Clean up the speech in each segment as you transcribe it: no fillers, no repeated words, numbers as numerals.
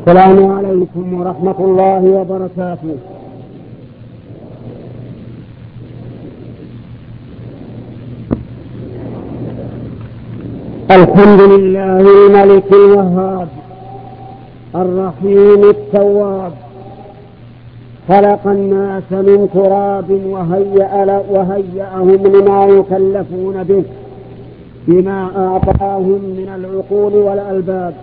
السلام عليكم ورحمة الله وبركاته. الحمد لله الملك الوهاب الرحيم التواب، خلق الناس من تراب وهيأهم لما يكلفون به بما أعطاهم من العقول والألباب.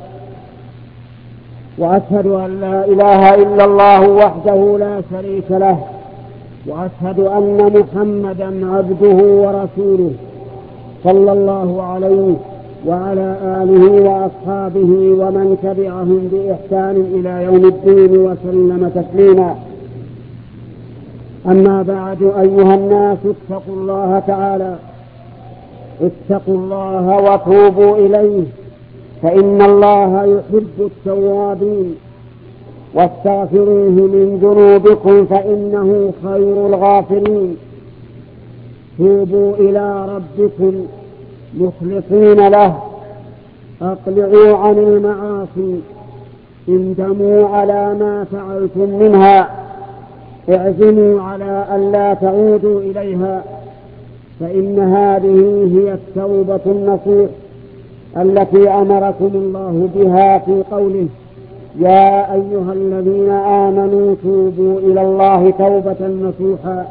وأشهد أن لا إله إلا الله وحده لا شريك له، وأشهد أن محمدا عبده ورسوله صلى الله عليه وعلى آله وأصحابه ومن تبعهم بإحسان إلى يوم الدين وسلم تسليما. أما بعد، أيها الناس اتقوا الله تعالى، اتقوا الله وتوبوا إليه، فإن الله يحب التوابين، واستغفروه من ذنوبكم فإنه خير الغافرين. توبوا إلى ربكم مخلصين له، أقلعوا عن المعاصي، اندموا على ما فعلتم منها، اعزموا على أن لا تعودوا إليها، فإن هذه هي التوبة النصوح التي أمركم الله بها في قوله: يا أيها الذين آمنوا توبوا إلى الله توبة نصوحا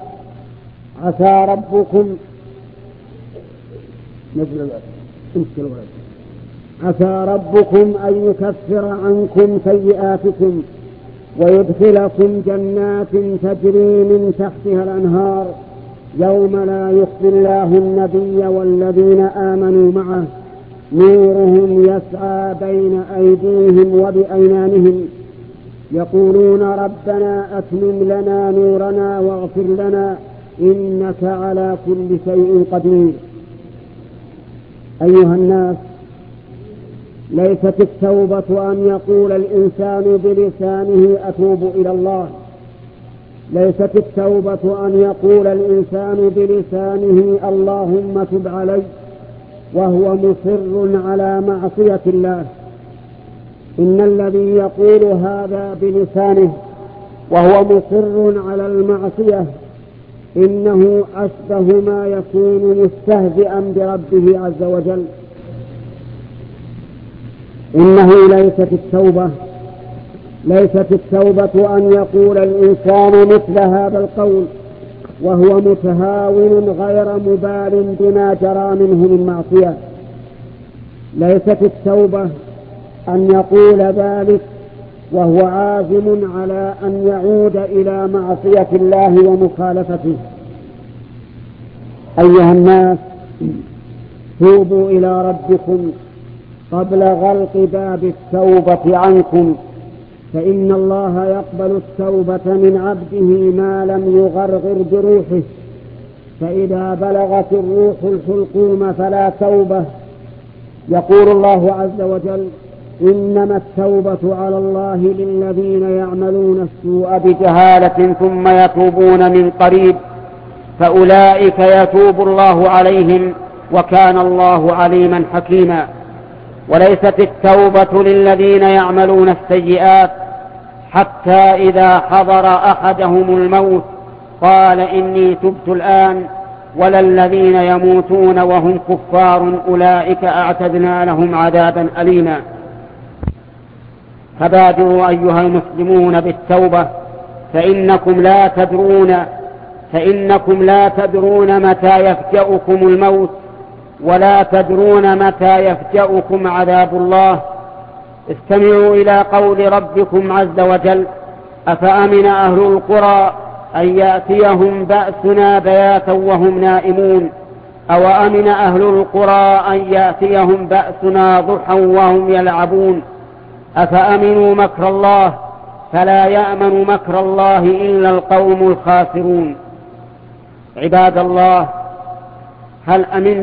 عسى ربكم أن يكفر عنكم سيئاتكم ويدخلكم جنات تجري من تحتها الأنهار يوم لا يخزي الله النبي والذين آمنوا معه نورهم يسعى بين أيديهم وبأيمانهم يقولون ربنا أتمم لنا نورنا واغفر لنا إنك على كل شيء قدير. أيها الناس، ليست التوبة أن يقول الإنسان بلسانه أتوب إلى الله، ليست التوبة أن يقول الإنسان بلسانه اللهم تب علي وهو مصر على معصية الله. إن الذي يقول هذا بلسانه وهو مصر على المعصية إنه أشبه ما يكون مستهزئا بربه عز وجل. إنه ليست التوبة أن يقول الإنسان مثل هذا القول وهو متهاون غير مبال بما جرى منه من معصية. ليست التوبة أن يقول ذلك وهو عازم على أن يعود إلى معصية الله ومخالفته. أيها الناس، توبوا إلى ربكم قبل غلق باب التوبة عنكم، فإن الله يقبل التوبة من عبده ما لم يغرغر بروحه، فإذا بلغت الروح الحلقوم فلا توبة. يقول الله عز وجل: إنما التوبة على الله للذين يعملون السوء بجهالة ثم يتوبون من قريب فأولئك يتوب الله عليهم وكان الله عليما حكيما. وليست التوبة للذين يعملون السيئات حتى إذا حضر أحدهم الموت قال إني تبت الآن، ولا الذين يموتون وهم كفار أولئك أعتدنا لهم عذابا أليما. فبادروا أيها المسلمون بالتوبة، فإنكم لا تدرون متى يفجأكم الموت، ولا تدرون متى يفجأكم عذاب الله. استمعوا إلى قول ربكم عز وجل: أفأمن أهل القرى أن يأتيهم بأسنا بياتا وهم نائمون، أو أمن أهل القرى أن يأتيهم بأسنا ضحى وهم يلعبون، أفأمنوا مكر الله فلا يأمن مكر الله إلا القوم الخاسرون. عباد الله، هل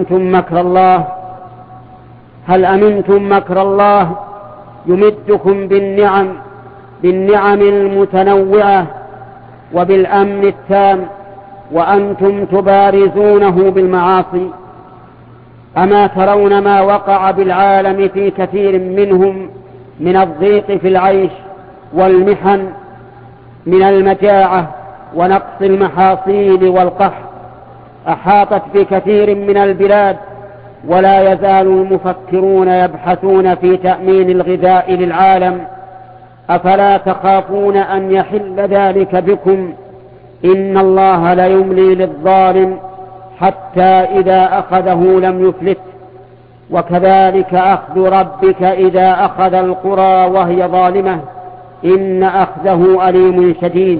أمنتم مكر الله يمدكم بالنعم المتنوعة وبالأمن التام وأنتم تبارزونه بالمعاصي؟ أما ترون ما وقع بالعالم في كثير منهم من الضيق في العيش والمحن من المجاعة ونقص المحاصيل والقحط أحاطت بكثير من البلاد، ولا يزال المفكرون يبحثون في تأمين الغذاء للعالم. أفلا تخافون أن يحل ذلك بكم؟ إن الله ليملي للظالم حتى إذا أخذه لم يفلت، وكذلك أخذ ربك إذا أخذ القرى وهي ظالمة إن أخذه أليم شديد.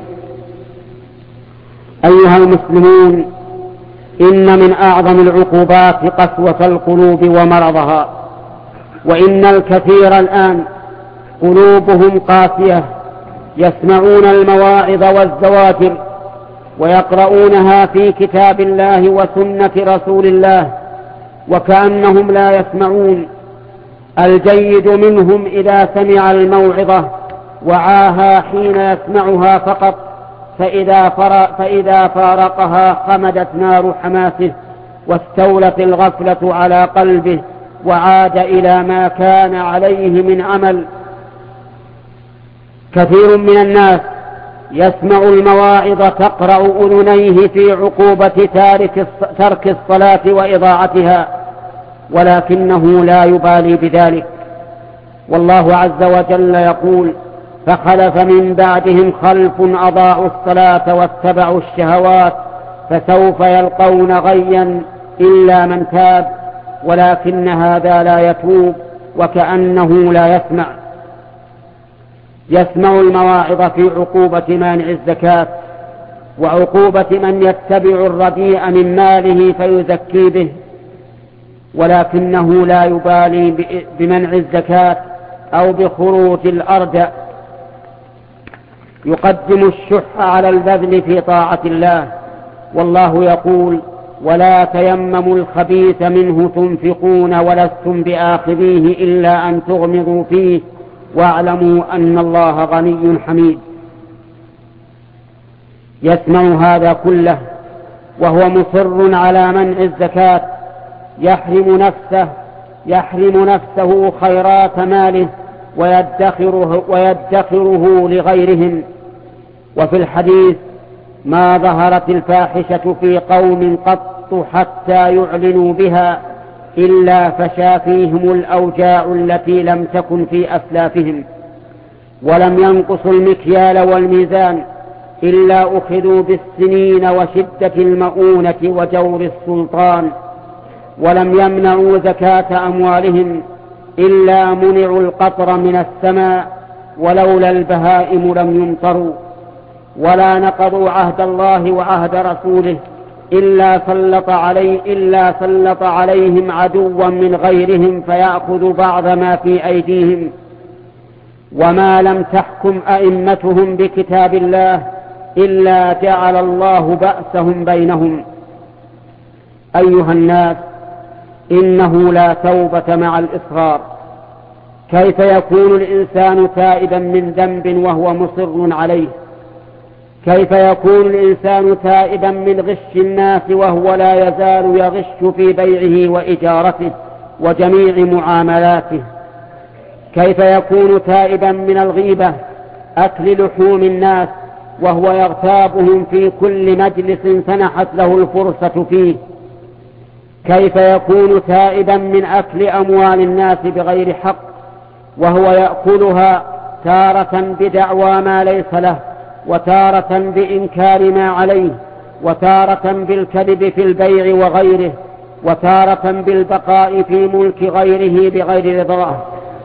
أيها المسلمون، إن من أعظم العقوبات قسوة القلوب ومرضها، وإن الكثير الآن قلوبهم قاسية، يسمعون المواعظ والزواجر ويقرؤونها في كتاب الله وسنة رسول الله وكأنهم لا يسمعون. الجيد منهم إذا سمع الموعظة وعاها حين يسمعها فقط، فإذا فارقها خمدت نار حماسه واستولت الغفلة على قلبه وعاد إلى ما كان عليه من عمل. كثير من الناس يسمع المواعظ تقرع أذنيه في عقوبة ترك الصلاة وإضاعتها، ولكنه لا يبالي بذلك. والله عز وجل يقول: فخلف من بعدهم خلف أضاعوا الصلاة واتبعوا الشهوات فسوف يلقون غيا إلا من تاب، ولكن هذا لا يتوب وكأنه لا يسمع. يسمع المواعظ في عقوبة مانع الزكاة وعقوبة من يتبع الرديء من ماله فيزكي به، ولكنه لا يبالي بمنع الزكاة أو بخروج الأرض. يقدم الشح على البذل في طاعة الله، والله يقول: ولا تيمموا الخبيث منه تنفقون ولستم بآخذيه إلا أن تغمضوا فيه واعلموا أن الله غني حميد. يسمع هذا كله وهو مصر على منع الزكاة، يحرم نفسه خيرات ماله ويدخره لغيرهم. وفي الحديث: ما ظهرت الفاحشة في قوم قط حتى يعلنوا بها إلا فشا فيهم الأوجاع التي لم تكن في أسلافهم، ولم ينقصوا المكيال والميزان إلا أخذوا بالسنين وشدة المؤونة وجور السلطان، ولم يمنعوا زكاة أموالهم إلا منعوا القطر من السماء، ولولا البهائم لم يمطروا، ولا نقضوا عهد الله وعهد رسوله إلا سلط عليهم عدوا من غيرهم فيأخذ بعض ما في أيديهم، وما لم تحكم أئمتهم بكتاب الله إلا جعل الله بأسهم بينهم. أيها الناس، إنه لا توبة مع الإصرار. كيف يكون الإنسان تائبا من ذنب وهو مصر عليه؟ كيف يكون الإنسان تائبا من غش الناس وهو لا يزال يغش في بيعه وإجارته وجميع معاملاته؟ كيف يكون تائبا من الغيبة، أكل لحوم الناس، وهو يغتابهم في كل مجلس سنحت له الفرصة فيه؟ كيف يكون تائبا من أكل أموال الناس بغير حق، وهو يأكلها تارة بدعوى ما ليس له، وتارة بإنكار ما عليه، وتارة بالكذب في البيع وغيره، وتارة بالبقاء في ملك غيره بغير رضاه؟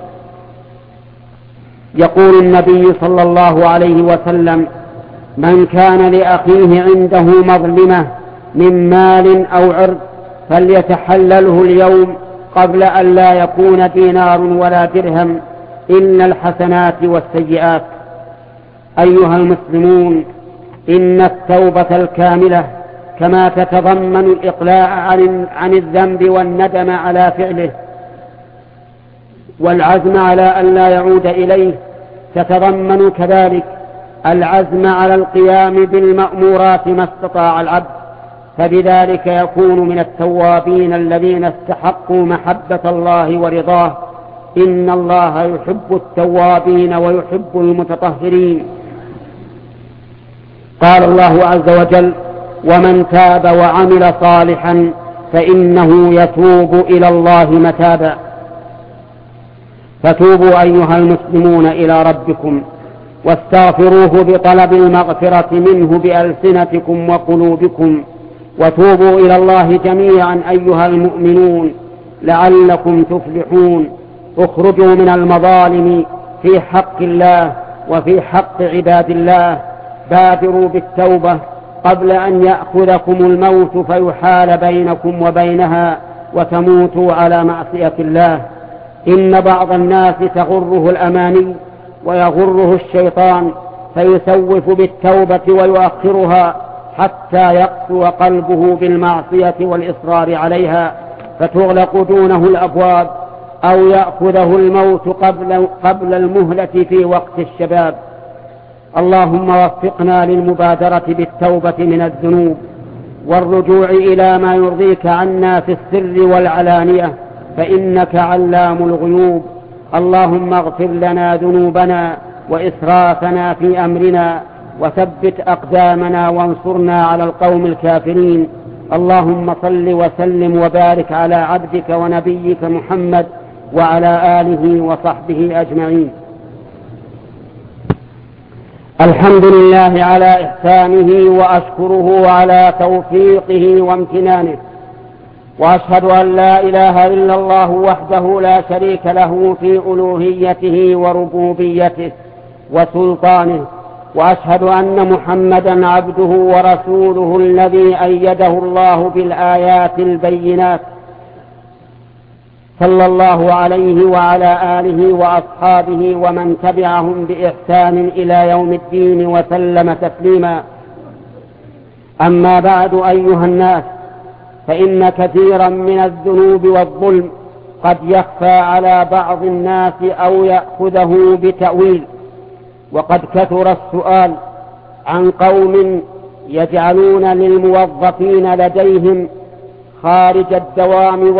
يقول النبي صلى الله عليه وسلم: من كان لأخيه عنده مظلمة من مال أو عرض فليتحلله اليوم قبل أن لا يكون دينار ولا درهم، إن الحسنات والسيئات. أيها المسلمون، إن التوبة الكاملة كما تتضمن الإقلاع عن الذنب والندم على فعله والعزم على أن لا يعود إليه، تتضمن كذلك العزم على القيام بالمأمورات ما استطاع العبد، فبذلك يكون من التوابين الذين استحقوا محبة الله ورضاه، إن الله يحب التوابين ويحب المتطهرين. قال الله عز وجل: ومن تاب وعمل صالحا فإنه يتوب إلى الله متابا. فتوبوا أيها المسلمون إلى ربكم واستغفروه بطلب المغفرة منه بألسنتكم وقلوبكم، وتوبوا إلى الله جميعا أيها المؤمنون لعلكم تفلحون. اخرجوا من المظالم في حق الله وفي حق عباد الله. بادروا بالتوبة قبل أن يأخذكم الموت فيحال بينكم وبينها وتموتوا على معصية الله. إن بعض الناس تغره الأماني ويغره الشيطان فيسوف بالتوبة ويؤخرها حتى يقسو قلبه بالمعصية والإصرار عليها فتغلق دونه الأبواب، أو يأخذه الموت قبل المهلة في وقت الشباب. اللهم وفقنا للمبادرة بالتوبة من الذنوب والرجوع إلى ما يرضيك عنا في السر والعلانية، فإنك علام الغيوب. اللهم اغفر لنا ذنوبنا وإسرافنا في أمرنا وثبت أقدامنا وانصرنا على القوم الكافرين. اللهم صل وسلم وبارك على عبدك ونبيك محمد وعلى آله وصحبه أجمعين. الحمد لله على إحسانه وأشكره على توفيقه وامتنانه، وأشهد أن لا إله إلا الله وحده لا شريك له في ألوهيته وربوبيته وسلطانه، وأشهد أن محمدا عبده ورسوله الذي أيده الله بالآيات البينات، صلى الله عليه وعلى آله وأصحابه ومن تبعهم بإحسان إلى يوم الدين وسلم تسليما. أما بعد أيها الناس، فإن كثيرا من الذنوب والظلم قد يخفى على بعض الناس أو يأخذه بتأويل، وقد كثر السؤال عن قوم يجعلون للموظفين لديهم خارج الدوام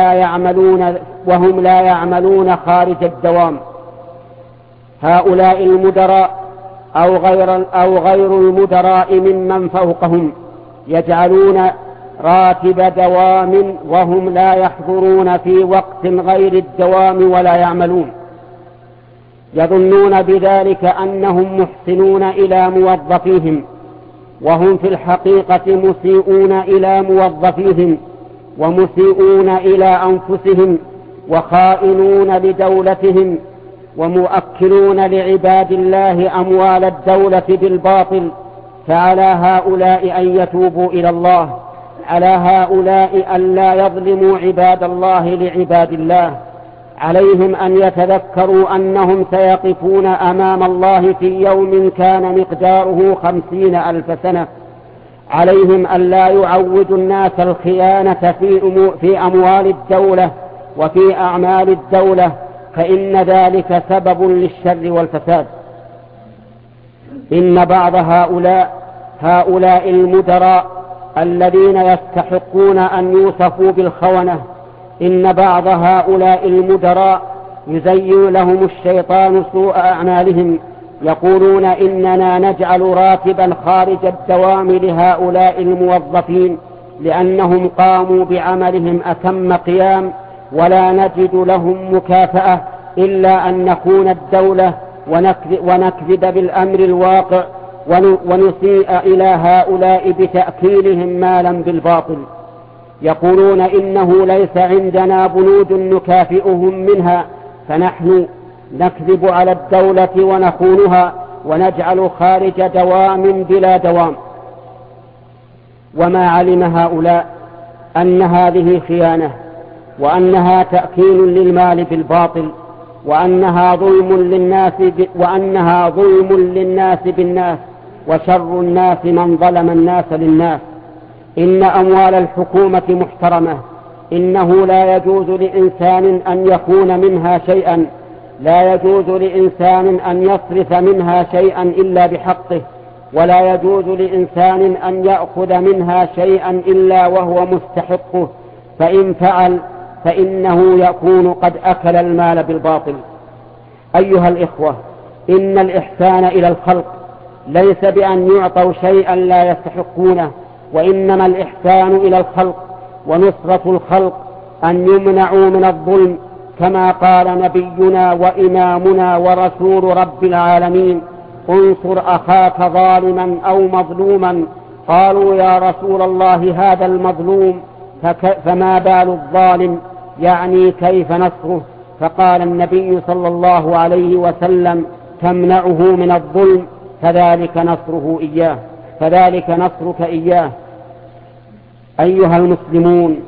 وهم لا يعملون خارج الدوام. هؤلاء المدراء أو غير المدراء ممن فوقهم يجعلون راتب دوام وهم لا يحضرون في وقت غير الدوام ولا يعملون، يظنون بذلك أنهم محسنون إلى موظفيهم، وهم في الحقيقة مسيئون إلى موظفيهم ومسيئون إلى أنفسهم وخائنون لدولتهم ومؤكلون لعباد الله أموال الدولة بالباطل. فعلى هؤلاء أن يتوبوا إلى الله، على هؤلاء أن لا يظلموا عباد الله لعباد الله. عليهم أن يتذكروا أنهم سيقفون أمام الله في يوم كان مقداره 50,000 سنة. عليهم أن لا يعودوا الناس الخيانة في أموال الدولة وفي أعمال الدولة، فإن ذلك سبب للشر والفساد. إن بعض هؤلاء المدراء الذين يستحقون أن يوصفوا بالخونة، إن بعض هؤلاء المدراء يزين لهم الشيطان سوء أعمالهم، يقولون إننا نجعل راتبا خارج الدوام لهؤلاء الموظفين لأنهم قاموا بعملهم أتم قيام، ولا نجد لهم مكافأة إلا أن نخون الدولة ونكذب بالأمر الواقع ونسيء إلى هؤلاء بتأكيلهم مالا بالباطل. يقولون إنه ليس عندنا بنود نكافئهم منها، فنحن نكذب على الدولة ونخونها ونجعل خارج دوام بلا دوام. وما علم هؤلاء أن هذه خيانة، وأنها تأكيل للمال بالباطل، وأنها ظلم للناس بالناس، وشر الناس من ظلم الناس للناس. إن أموال الحكومة محترمة، إنه لا يجوز لإنسان أن يخون منها شيئا، لا يجوز لإنسان أن يصرف منها شيئا إلا بحقه، ولا يجوز لإنسان أن يأخذ منها شيئا إلا وهو مستحقه، فإن فعل فإنه يكون قد أكل المال بالباطل. أيها الإخوة، إن الإحسان إلى الخلق ليس بأن يعطوا شيئا لا يستحقونه، وإنما الإحسان إلى الخلق ونصرة الخلق أن يمنعوا من الظلم، كما قال نبينا وإمامنا ورسول رب العالمين: انصر أخاك ظالما أو مظلوما. قالوا: يا رسول الله، هذا المظلوم، فما بال الظالم؟ يعني كيف نصره؟ فقال النبي صلى الله عليه وسلم: تمنعه من الظلم، فذلك نصرك إياه. أيها المسلمون،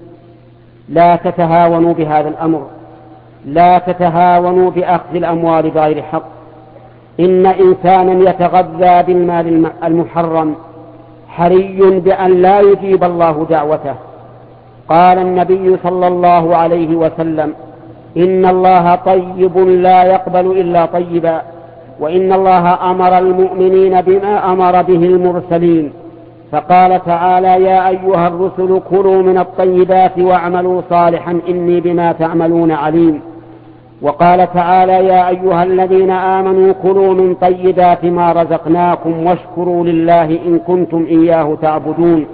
لا تتهاونوا بهذا الأمر، لا تتهاونوا بأخذ الأموال بغير حق. إن إنسانا يتغذى بالمال المحرم حري بأن لا يجيب الله دعوته. قال النبي صلى الله عليه وسلم: إن الله طيب لا يقبل إلا طيبا، وإن الله أمر المؤمنين بما أمر به المرسلين، فقال تعالى: يا أيها الرسل كلوا من الطيبات واعملوا صالحا إني بما تعملون عليم. وقال تعالى: يا أيها الذين آمنوا كلوا من طيبات ما رزقناكم واشكروا لله إن كنتم إياه تعبدون.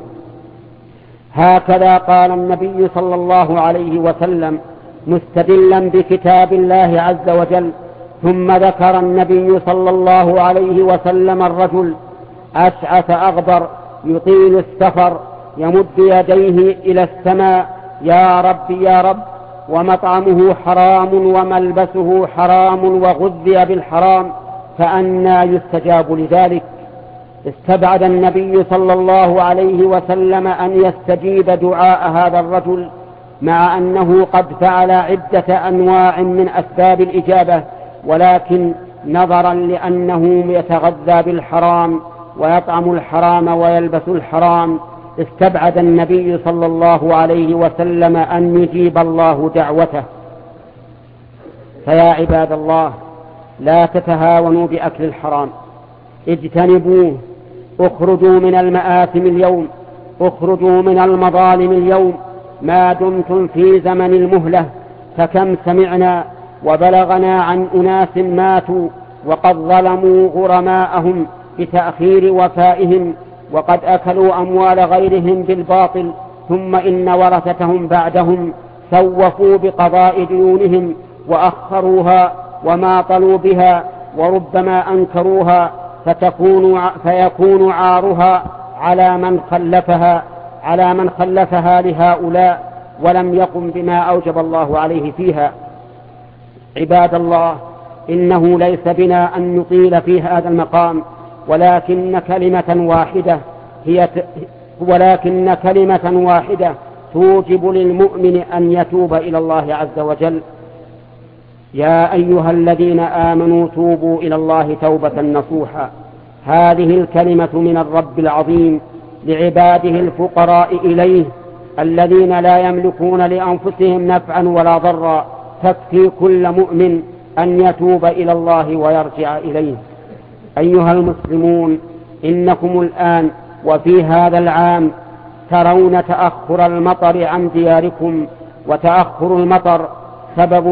هكذا قال النبي صلى الله عليه وسلم مستدلا بكتاب الله عز وجل. ثم ذكر النبي صلى الله عليه وسلم الرجل أشعث أغبر يطيل السفر يمد يديه إلى السماء: يا رب يا رب، ومطعمه حرام وملبسه حرام وغذي بالحرام، فأنى يستجاب لذلك؟ استبعد النبي صلى الله عليه وسلم أن يستجيب دعاء هذا الرجل، مع أنه قد فعل عدة أنواع من أسباب الإجابة، ولكن نظرا لأنه يتغذى بالحرام ويطعم الحرام ويلبس الحرام استبعد النبي صلى الله عليه وسلم أن يجيب الله دعوته. فيا عباد الله، لا تتهاونوا بأكل الحرام، اجتنبوه، اخرجوا من المآثم اليوم، اخرجوا من المظالم اليوم ما دمتم في زمن المهلة. فكم سمعنا وبلغنا عن أناس ماتوا وقد ظلموا غرماءهم بتأخير وفائهم، وقد أكلوا أموال غيرهم بالباطل، ثم إن ورثتهم بعدهم سوفوا بقضاء ديونهم وأخروها وماطلوا بها، وربما أنكروها، فيكون عارها على من خلفها لهؤلاء ولم يقم بما أوجب الله عليه فيها. عباد الله، إنه ليس بنا أن نطيل في هذا المقام، ولكن كلمة واحدة توجب للمؤمن أن يتوب إلى الله عز وجل: يا أيها الذين آمنوا توبوا إلى الله توبة نصوحا. هذه الكلمة من الرب العظيم لعباده الفقراء إليه الذين لا يملكون لأنفسهم نفعا ولا ضرا، تكفي كل مؤمن أن يتوب إلى الله ويرجع إليه. أيها المسلمون، إنكم الآن وفي هذا العام ترون تأخر المطر عن دياركم، وتأخر المطر سبب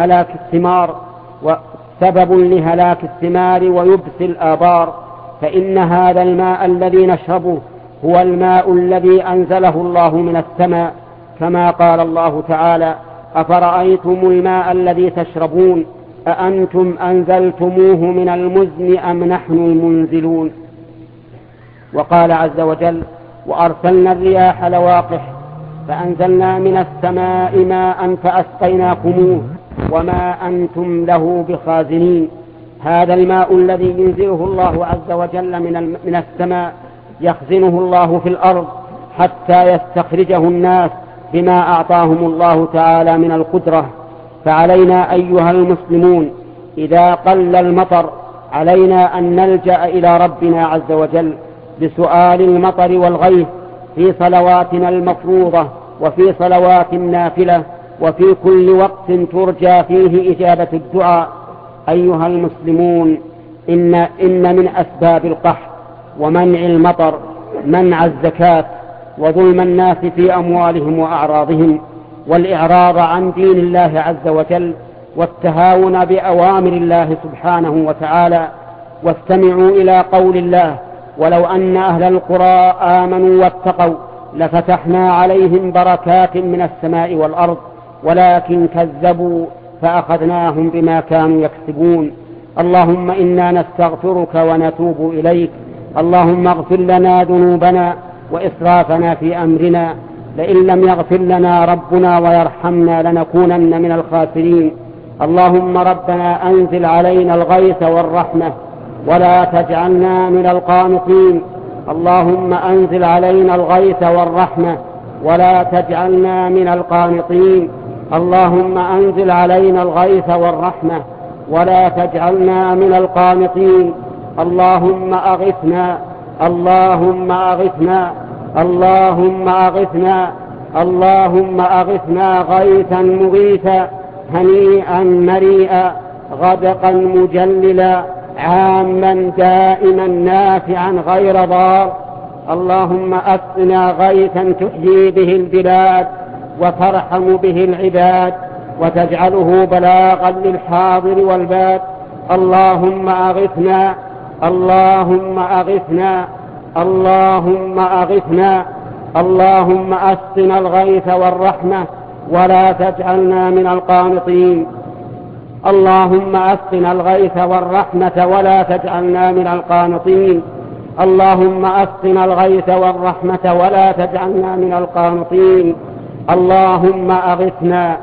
لهلاك الثمار ويبس الآبار، فإن هذا الماء الذي نشربه هو الماء الذي أنزله الله من السماء، كما قال الله تعالى: أفرأيتم الماء الذي تشربون أأنتم أنزلتموه من المزن أم نحن المنزلون. وقال عز وجل: وأرسلنا الرياح لواقح فأنزلنا من السماء ماء فأسقيناكموه وما أنتم له بخازنين. هذا الماء الذي ينزله الله عز وجل من السماء يخزنه الله في الأرض حتى يستخرجه الناس بما أعطاهم الله تعالى من القدرة. فعلينا أيها المسلمون إذا قل المطر علينا أن نلجأ إلى ربنا عز وجل بسؤال المطر والغيث في صلواتنا المفروضة وفي صلوات النافلة وفي كل وقت ترجى فيه إجابة الدعاء. أيها المسلمون، إن من أسباب القحط ومنع المطر منع الزكاة وظلم الناس في أموالهم وأعراضهم، والإعراض عن دين الله عز وجل والتهاون بأوامر الله سبحانه وتعالى. واستمعوا إلى قول الله: ولو أن أهل القرى آمنوا واتقوا لفتحنا عليهم بركات من السماء والأرض ولكن كذبوا فأخذناهم بما كانوا يكسبون. اللهم إنا نستغفرك ونتوب إليك. اللهم اغفر لنا ذنوبنا وإسرافنا في أمرنا، لئن لم يغفر لنا ربنا ويرحمنا لنكونن من الخاسرين. اللهم ربنا أنزل علينا الغيث والرحمة ولا تجعلنا من القانطين. اللهم أنزل علينا الغيث والرحمة ولا تجعلنا من القانطين. اللهم أنزل علينا الغيث والرحمة ولا تجعلنا من القانطين. اللهم أغثنا، اللهم أغثنا، اللهم أغثنا، اللهم أغثنا غيثا مغيثا هنيئا مريئا غدقا مجللا عاما دائما نافعا غير ضار. اللهم أسقنا غيثا تحيي به البلاد وترحم به العباد وتجعله بلاغا للحاضر والباد. اللهم أغثنا، اللهم أغثنا، اللهم أغثنا. اللهم أسقنا الغيث والرحمة ولا تجعلنا من القانطين. اللهم أسقنا الغيث والرحمة ولا تجعلنا من القانطين. اللهم أسقنا الغيث والرحمة ولا تجعلنا من القانطين. اللهم أغثنا،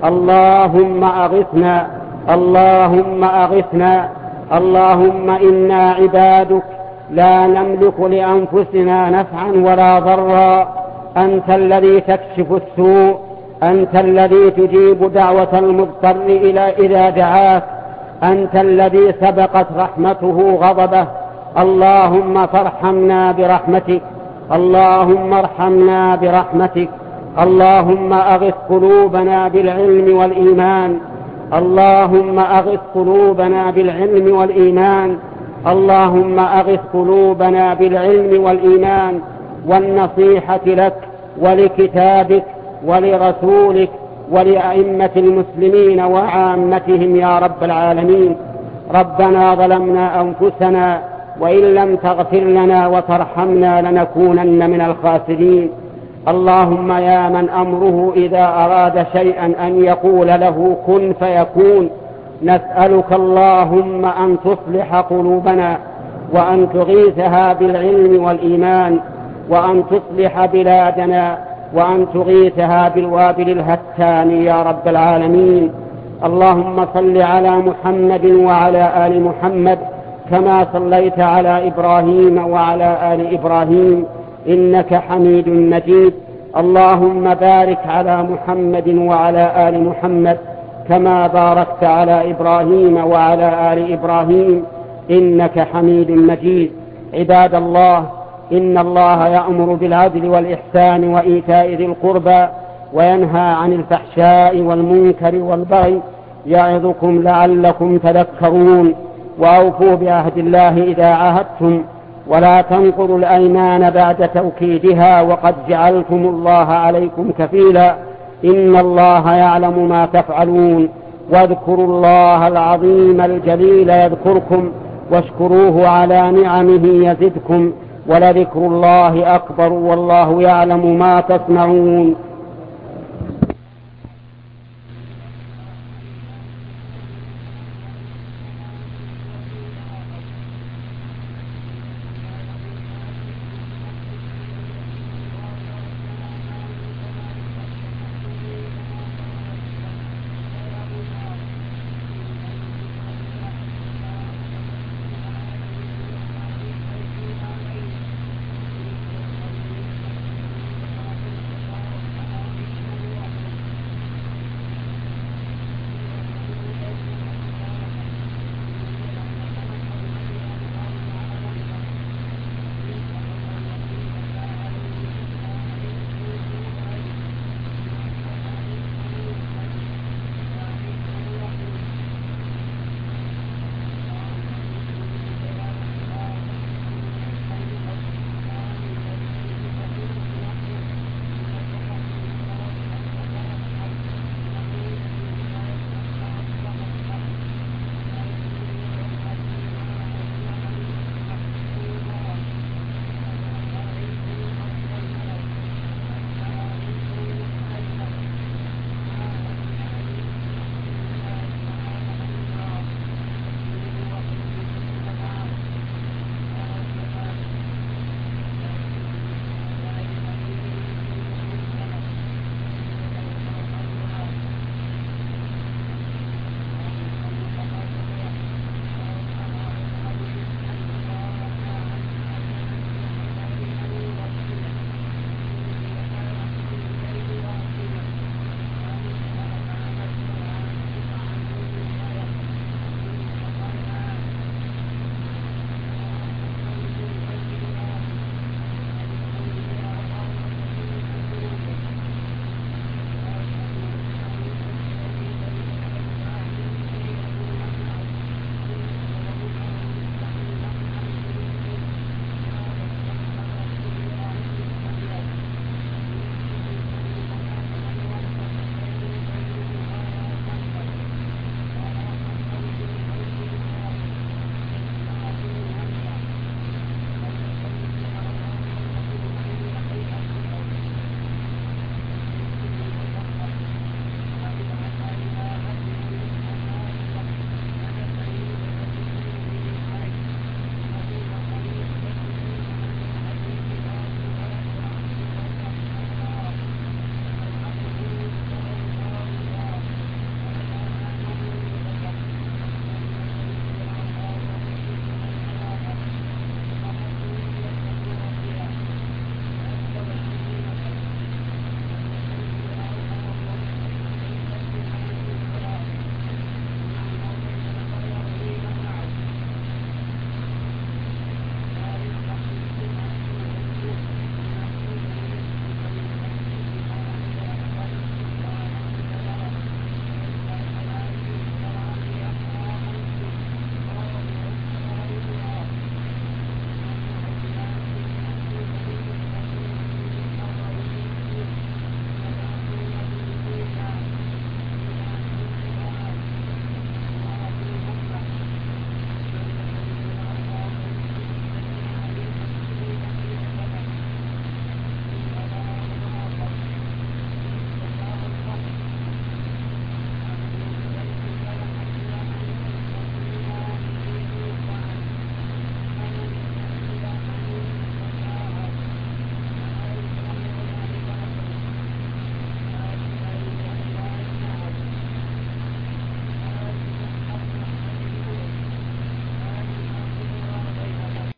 اللهم أغثنا، اللهم أغثنا. اللهم إنا عبادك لا نملك لأنفسنا نفعا ولا ضرا. أنت الذي تكشف السوء، أنت الذي تجيب دعوة المضطر إذا دعاك، أنت الذي سبقت رحمته غضبه. اللهم فارحمنا برحمتك، اللهم ارحمنا برحمتك. اللهم أغث قلوبنا بالعلم والإيمان، اللهم أغث قلوبنا بالعلم والإيمان. اللهم أغث قلوبنا بالعلم والإيمان والنصيحة لك ولكتابك ولرسولك ولأئمة المسلمين وعامتهم يا رب العالمين. ربنا ظلمنا أنفسنا وإن لم تغفر لنا وترحمنا لنكونن من الخاسرين. اللهم يا من أمره إذا أراد شيئا أن يقول له كن فيكون، نسألك اللهم أن تصلح قلوبنا وأن تغيثها بالعلم والإيمان، وأن تصلح بلادنا وأن تغيثها بالوابل الهتان يا رب العالمين. اللهم صل على محمد وعلى آل محمد كما صليت على إبراهيم وعلى آل إبراهيم إنك حميد مجيد. اللهم بارك على محمد وعلى آل محمد كما باركت على إبراهيم وعلى آل إبراهيم إنك حميد مجيد. عباد الله، إن الله يأمر بالعدل والإحسان وإيتاء ذي القربى وينهى عن الفحشاء والمنكر والبغي يعظكم لعلكم تذكرون. وأوفوا بعهد الله إذا عاهدتم ولا تنقضوا الأيمان بعد توكيدها وقد جعلتم الله عليكم كفيلا إن الله يعلم ما تفعلون. واذكروا الله العظيم الجليل يذكركم واشكروه على نعمه يزدكم ولذكر الله أكبر والله يعلم ما تصنعون.